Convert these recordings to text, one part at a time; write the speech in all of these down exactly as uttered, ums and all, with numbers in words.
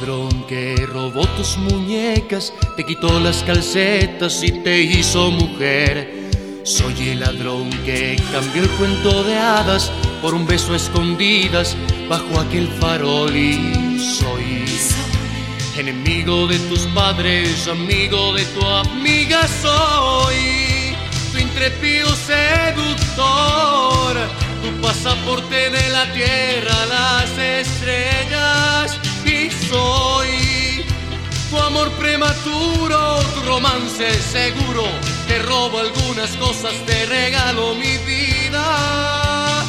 ladrón que robó tus muñecas, te quitó las calcetas y te hizo mujer. Soy el ladrón que cambió el cuento de hadas por un beso a escondidas bajo aquel farol. Y soy enemigo de tus padres, amigo de tu amiga. Soy tu intrépido seductor, tu pasaporte de la tierra a las estrellas. Y soy tu amor prematuro, tu romance seguro. Te robo algunas cosas, te regalo mi vida.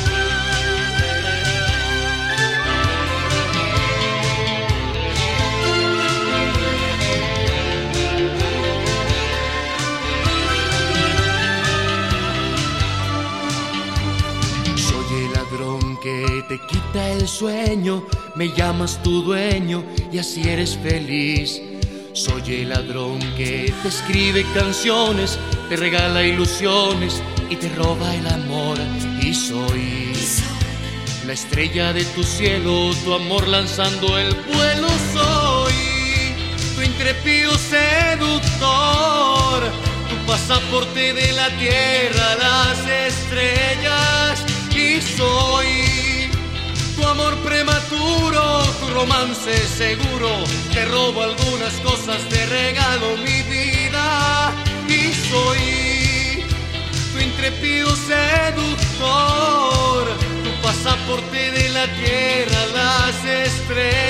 Soy el ladrón que te quita el sueño, me llamas tu dueño y así eres feliz. Soy el ladrón que te escribe canciones, te regala ilusiones y te roba el amor. Y soy la estrella de tu cielo, tu amor lanzando el vuelo. Soy tu intrépido seductor, tu pasaporte de la tierra a las estrellas. Y soy tu amor prematuro, tu romance seguro. Te robo algunas cosas, te regalo mi vida. Y soy tu intrépido seductor, tu pasaporte de la tierra a las estrellas.